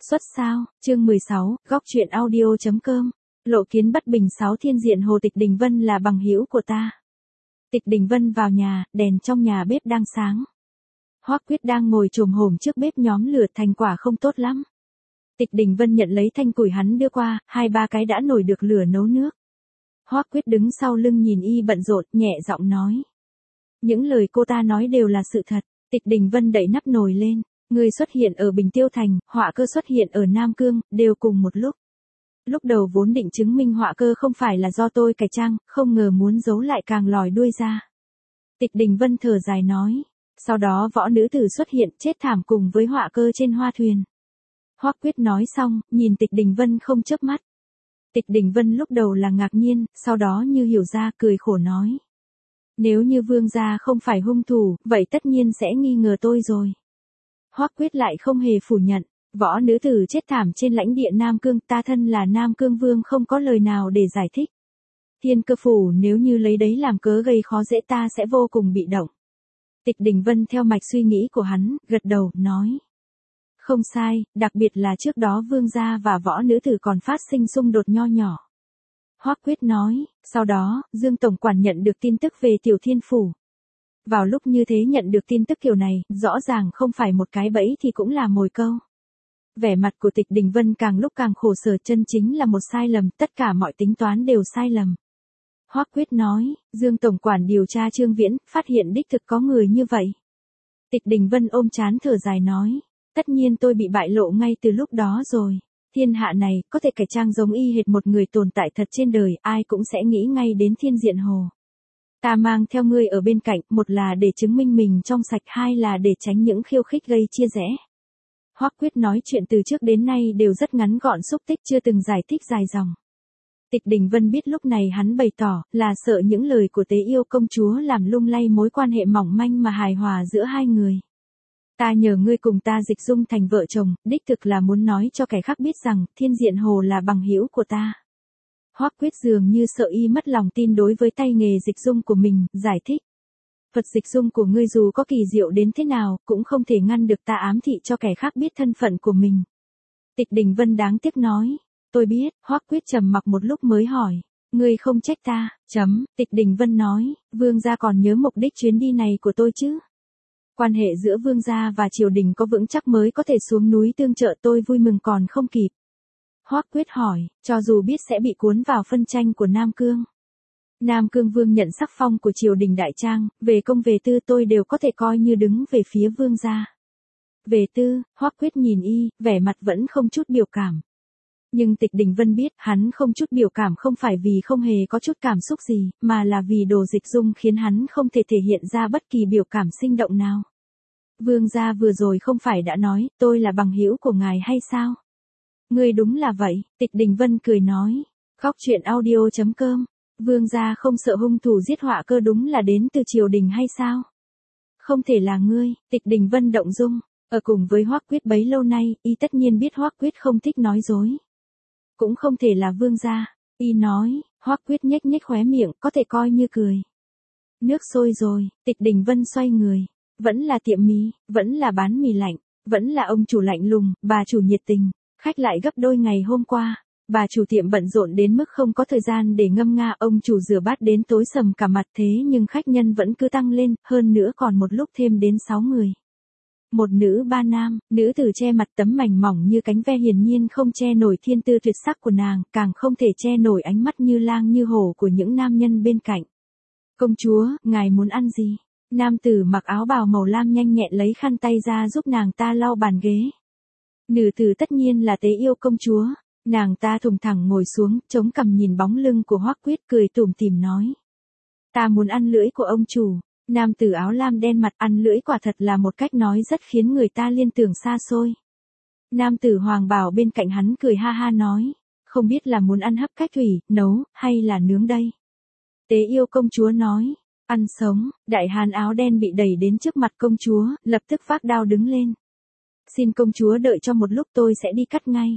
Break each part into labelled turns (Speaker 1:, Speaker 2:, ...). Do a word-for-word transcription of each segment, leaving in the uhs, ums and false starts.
Speaker 1: Xuất sao, chương mười sáu, góc truyện audio.com. Lộ kiến bất bình sáu thiên diện Hồ Tịch Đình Vân là bằng hữu của ta. Tịch Đình Vân vào nhà, đèn trong nhà bếp đang sáng. Hoắc Quyết đang ngồi chồm hổm trước bếp nhóm lửa, thành quả không tốt lắm. Tịch Đình Vân nhận lấy thanh củi hắn đưa qua, hai ba cái đã nổi được lửa nấu nước. Hoắc Quyết đứng sau lưng nhìn y bận rộn, nhẹ giọng nói. Những lời cô ta nói đều là sự thật. Tịch Đình Vân đậy nắp nồi lên. Người xuất hiện ở Bình Tiêu Thành, họa cơ xuất hiện ở Nam Cương, đều cùng một lúc. Lúc đầu vốn định chứng minh họa cơ không phải là do tôi cải trang, không ngờ muốn giấu lại càng lòi đuôi ra. Tịch Đình Vân thở dài nói. Sau đó võ nữ tử xuất hiện, chết thảm cùng với họa cơ trên hoa thuyền. Hoắc Quyết nói xong, nhìn Tịch Đình Vân không chớp mắt. Tịch Đình Vân lúc đầu là ngạc nhiên, sau đó như hiểu ra, cười khổ nói. Nếu như vương gia không phải hung thủ, vậy tất nhiên sẽ nghi ngờ tôi rồi. Hoắc Quyết lại không hề phủ nhận, võ nữ tử chết thảm trên lãnh địa Nam Cương, ta thân là Nam Cương vương không có lời nào để giải thích. Thiên Cơ phủ nếu như lấy đấy làm cớ gây khó dễ ta sẽ vô cùng bị động. Tịch Đình Vân theo mạch suy nghĩ của hắn, gật đầu, nói. Không sai, đặc biệt là trước đó vương gia và võ nữ tử còn phát sinh xung đột nho nhỏ. Hoắc Quyết nói, sau đó, Dương Tổng Quản nhận được tin tức về Tiểu Thiên Phủ. Vào lúc như thế nhận được tin tức kiểu này, rõ ràng không phải một cái bẫy thì cũng là mồi câu. Vẻ mặt của Tịch Đình Vân càng lúc càng khổ sở, chân chính là một sai lầm, tất cả mọi tính toán đều sai lầm. Hoắc Quyết nói, Dương Tổng Quản điều tra Trương Viễn, phát hiện đích thực có người như vậy. Tịch Đình Vân ôm trán thở dài nói, tất nhiên tôi bị bại lộ ngay từ lúc đó rồi. Thiên hạ này, có thể cải trang giống y hệt một người tồn tại thật trên đời, ai cũng sẽ nghĩ ngay đến Thiên Diện Hồ. Ta mang theo ngươi ở bên cạnh, một là để chứng minh mình trong sạch, hai là để tránh những khiêu khích gây chia rẽ. Hoắc Quyết nói chuyện từ trước đến nay đều rất ngắn gọn xúc tích, chưa từng giải thích dài dòng. Tịch Đình Vân biết lúc này hắn bày tỏ, là sợ những lời của Tế Yêu công chúa làm lung lay mối quan hệ mỏng manh mà hài hòa giữa hai người. Ta nhờ ngươi cùng ta dịch dung thành vợ chồng, đích thực là muốn nói cho kẻ khác biết rằng, Thiên Diện Hồ là bằng hữu của ta. Hoắc Quyết dường như sợ y mất lòng tin đối với tay nghề dịch dung của mình, giải thích. Thuật dịch dung của ngươi dù có kỳ diệu đến thế nào, cũng không thể ngăn được ta ám thị cho kẻ khác biết thân phận của mình. Tịch Đình Vân đáng tiếc nói, tôi biết. Hoắc Quyết trầm mặc một lúc mới hỏi, ngươi không trách ta, chấm. Tịch Đình Vân nói, vương gia còn nhớ mục đích chuyến đi này của tôi chứ? Quan hệ giữa vương gia và triều đình có vững chắc mới có thể xuống núi tương trợ, tôi vui mừng còn không kịp. Hoắc Quyết hỏi, cho dù biết sẽ bị cuốn vào phân tranh của Nam Cương. Nam Cương vương nhận sắc phong của triều đình đại trang, về công về tư tôi đều có thể coi như đứng về phía vương gia. Về tư, Hoắc Quyết nhìn y, vẻ mặt vẫn không chút biểu cảm. Nhưng Tịch Đình Vân biết, hắn không chút biểu cảm không phải vì không hề có chút cảm xúc gì, mà là vì đồ dịch dung khiến hắn không thể thể hiện ra bất kỳ biểu cảm sinh động nào. Vương gia vừa rồi không phải đã nói, tôi là bằng hữu của ngài hay sao? Ngươi đúng là vậy. Tịch Đình Vân cười nói. Góc truyện audio.com. Vương gia không sợ hung thủ giết họa cơ đúng là đến từ triều đình hay sao? Không thể là ngươi. Tịch Đình Vân động dung. Ở cùng với Hoắc Quyết bấy lâu nay, y tất nhiên biết Hoắc Quyết không thích nói dối. Cũng không thể là vương gia. Y nói. Hoắc Quyết nhếch nhếch khóe miệng, có thể coi như cười. Nước sôi rồi. Tịch Đình Vân xoay người. Vẫn là tiệm mì, vẫn là bán mì lạnh, vẫn là ông chủ lạnh lùng, bà chủ nhiệt tình. Khách lại gấp đôi ngày hôm qua. Bà chủ tiệm bận rộn đến mức không có thời gian để ngâm nga, ông chủ rửa bát đến tối sầm cả mặt, thế nhưng khách nhân vẫn cứ tăng lên, hơn nữa còn một lúc thêm đến sáu người. Một nữ ba nam, nữ tử che mặt tấm mảnh mỏng như cánh ve hiển nhiên không che nổi thiên tư tuyệt sắc của nàng, càng không thể che nổi ánh mắt như lang như hổ của những nam nhân bên cạnh. Công chúa, ngài muốn ăn gì? Nam tử mặc áo bào màu lam nhanh nhẹn lấy khăn tay ra giúp nàng ta lau bàn ghế. Nữ tử tất nhiên là Tế Yêu công chúa. Nàng ta thùng thẳng ngồi xuống, chống cằm nhìn bóng lưng của Hoắc Quyết, cười tủm tỉm nói. Ta muốn ăn lưỡi của ông chủ. Nam tử áo lam đen mặt, ăn lưỡi quả thật là một cách nói rất khiến người ta liên tưởng xa xôi. Nam tử hoàng bào bên cạnh hắn cười ha ha nói. Không biết là muốn ăn hấp cách thủy, nấu, hay là nướng đây? Tế Yêu công chúa nói. Ăn sống. Đại hán áo đen bị đẩy đến trước mặt công chúa, lập tức vác đao đứng lên. Xin công chúa đợi cho một lúc, tôi sẽ đi cắt ngay.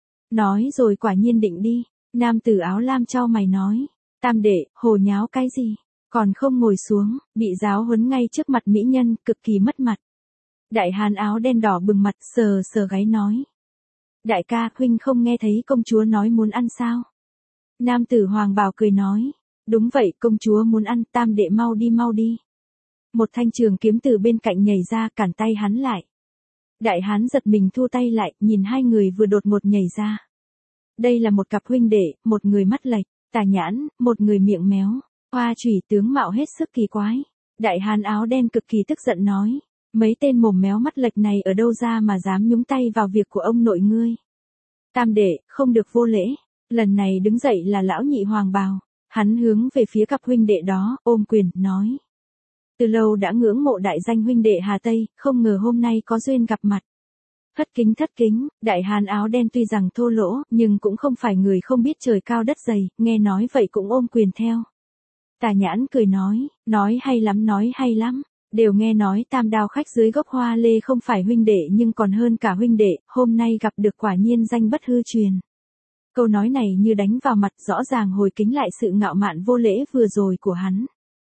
Speaker 1: Nói rồi quả nhiên định đi. Nam tử áo lam chau mày nói. Tam đệ, hồ nháo cái gì? Còn không ngồi xuống, bị giáo huấn ngay trước mặt mỹ nhân, cực kỳ mất mặt. Đại hán áo đen đỏ bừng mặt, sờ sờ gáy nói. Đại ca, huynh không nghe thấy công chúa nói muốn ăn sao? Nam tử Hoàng Bào cười nói. Đúng vậy, công chúa muốn ăn, tam đệ mau đi mau đi. Một thanh trường kiếm từ bên cạnh nhảy ra cản tay hắn lại. Đại hán giật mình thu tay lại, nhìn hai người vừa đột ngột nhảy ra. Đây là một cặp huynh đệ, một người mắt lệch, tà nhãn, một người miệng méo. Hoa chủy tướng mạo hết sức kỳ quái. Đại hán áo đen cực kỳ tức giận nói. Mấy tên mồm méo mắt lệch này ở đâu ra mà dám nhúng tay vào việc của ông nội ngươi. Tam đệ, không được vô lễ. Lần này đứng dậy là lão nhị Hoàng Bào. Hắn hướng về phía cặp huynh đệ đó, ôm quyền, nói. Từ lâu đã ngưỡng mộ đại danh huynh đệ Hà Tây, không ngờ hôm nay có duyên gặp mặt. Thất kính thất kính, đại hán áo đen tuy rằng thô lỗ, nhưng cũng không phải người không biết trời cao đất dày, nghe nói vậy cũng ôm quyền theo. Tà nhãn cười nói, nói hay lắm nói hay lắm, đều nghe nói tam đao khách dưới gốc hoa lê không phải huynh đệ nhưng còn hơn cả huynh đệ, hôm nay gặp được quả nhiên danh bất hư truyền. Câu nói này như đánh vào mặt rõ ràng hồi kính lại sự ngạo mạn vô lễ vừa rồi của hắn.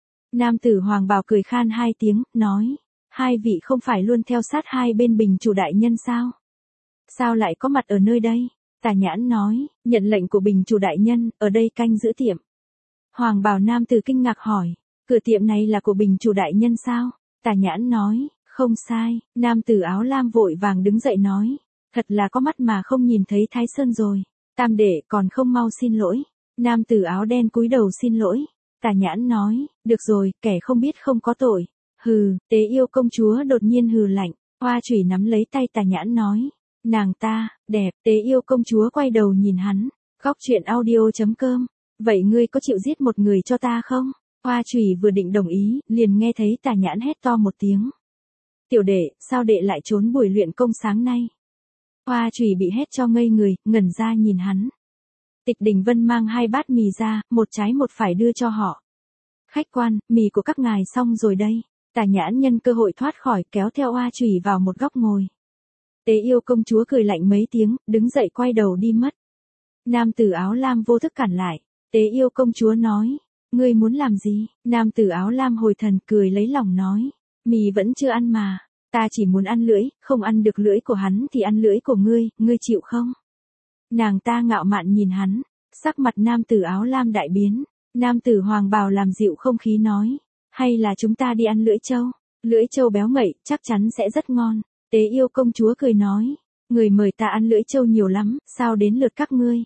Speaker 1: Nam tử Hoàng Bào cười khan hai tiếng, nói, hai vị không phải luôn theo sát hai bên bình chủ đại nhân sao? Sao lại có mặt ở nơi đây? Tà nhãn nói, nhận lệnh của bình chủ đại nhân, ở đây canh giữ tiệm. Hoàng Bào nam tử kinh ngạc hỏi, cửa tiệm này là của bình chủ đại nhân sao? Tà nhãn nói, không sai, nam tử áo lam vội vàng đứng dậy nói, thật là có mắt mà không nhìn thấy Thái Sơn rồi. Tam đệ còn không mau xin lỗi. Nam tử áo đen cúi đầu xin lỗi. Tà nhãn nói, được rồi, kẻ không biết không có tội. Hừ, Tế Yêu công chúa đột nhiên hừ lạnh. Hoa chủy nắm lấy tay tà nhãn nói, nàng ta, đẹp. Tế Yêu công chúa quay đầu nhìn hắn. Góc truyện audio chấm com. Vậy ngươi có chịu giết một người cho ta không? Hoa chủy vừa định đồng ý, liền nghe thấy tà nhãn hét to một tiếng. Tiểu đệ, sao đệ lại trốn buổi luyện công sáng nay? Hoa chủy bị hét cho ngây người, ngẩn ra nhìn hắn. Tịch Đình Vân mang hai bát mì ra, một trái một phải đưa cho họ. Khách quan, mì của các ngài xong rồi đây. Tà nhãn nhân cơ hội thoát khỏi, kéo theo Hoa chủy vào một góc ngồi. Tế Yêu công chúa cười lạnh mấy tiếng, đứng dậy quay đầu đi mất. Nam tử áo lam vô thức cản lại. Tế Yêu công chúa nói, ngươi muốn làm gì? Nam tử áo lam hồi thần cười lấy lòng nói, mì vẫn chưa ăn mà. Ta chỉ muốn ăn lưỡi, không ăn được lưỡi của hắn thì ăn lưỡi của ngươi, ngươi chịu không? Nàng ta ngạo mạn nhìn hắn, sắc mặt nam tử áo lam đại biến. Nam tử Hoàng Bào làm dịu không khí nói, hay là chúng ta đi ăn lưỡi trâu? Lưỡi trâu béo ngậy, chắc chắn sẽ rất ngon. Tế Yêu công chúa cười nói, người mời ta ăn lưỡi trâu nhiều lắm, sao đến lượt các ngươi?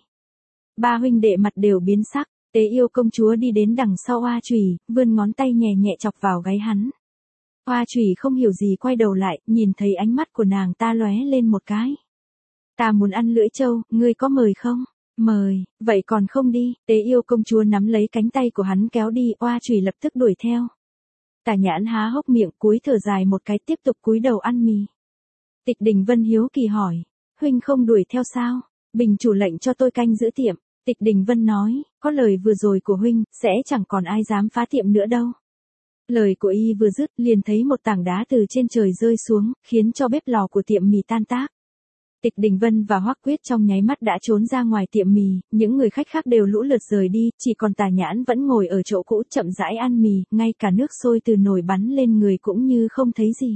Speaker 1: Ba huynh đệ mặt đều biến sắc. Tế Yêu công chúa đi đến đằng sau Hoa chủy, vươn ngón tay nhẹ nhẹ chọc vào gáy hắn. Hoa chủy không hiểu gì quay đầu lại, nhìn thấy ánh mắt của nàng ta lóe lên một cái. Ta muốn ăn lưỡi trâu, ngươi có mời không? Mời, vậy còn không đi. Tế Yêu công chúa nắm lấy cánh tay của hắn kéo đi, Hoa chủy lập tức đuổi theo. Tà nhãn há hốc miệng, cúi thở dài một cái, tiếp tục cúi đầu ăn mì. Tịch Đình Vân hiếu kỳ hỏi, huynh không đuổi theo sao? Bình chủ lệnh cho tôi canh giữ tiệm. Tịch Đình Vân nói, có lời vừa rồi của huynh, sẽ chẳng còn ai dám phá tiệm nữa đâu. Lời của y vừa dứt, liền thấy một tảng đá từ trên trời rơi xuống, khiến cho bếp lò của tiệm mì tan tác. Tịch Đình Vân và Hoắc Quyết trong nháy mắt đã trốn ra ngoài tiệm mì, những người khách khác đều lũ lượt rời đi, chỉ còn Tà Nhãn vẫn ngồi ở chỗ cũ chậm rãi ăn mì, ngay cả nước sôi từ nồi bắn lên người cũng như không thấy gì.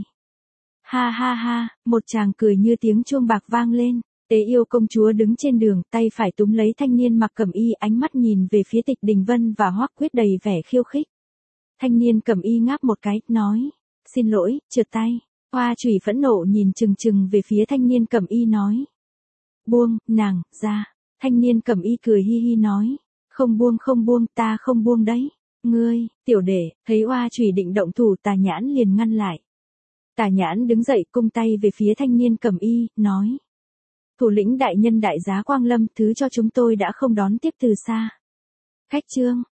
Speaker 1: Ha ha ha, một tràng cười như tiếng chuông bạc vang lên. Tế Yêu công chúa đứng trên đường, tay phải túm lấy thanh niên mặc cẩm y, ánh mắt nhìn về phía Tịch Đình Vân và Hoắc Quyết đầy vẻ khiêu khích. Thanh niên cẩm y ngáp một cái, nói, xin lỗi, trượt tay. Hoa chủy phẫn nộ nhìn chừng chừng về phía thanh niên cẩm y nói. Buông, nàng, ra. Thanh niên cẩm y cười hi hi nói. Không buông không buông, ta không buông đấy. Ngươi, tiểu đệ, thấy Hoa chủy định động thủ, Tà Nhãn liền ngăn lại. Tà Nhãn đứng dậy cung tay về phía thanh niên cẩm y, nói. Thủ lĩnh đại nhân đại giá Quang Lâm, thứ cho chúng tôi đã không đón tiếp từ xa. Khách trương,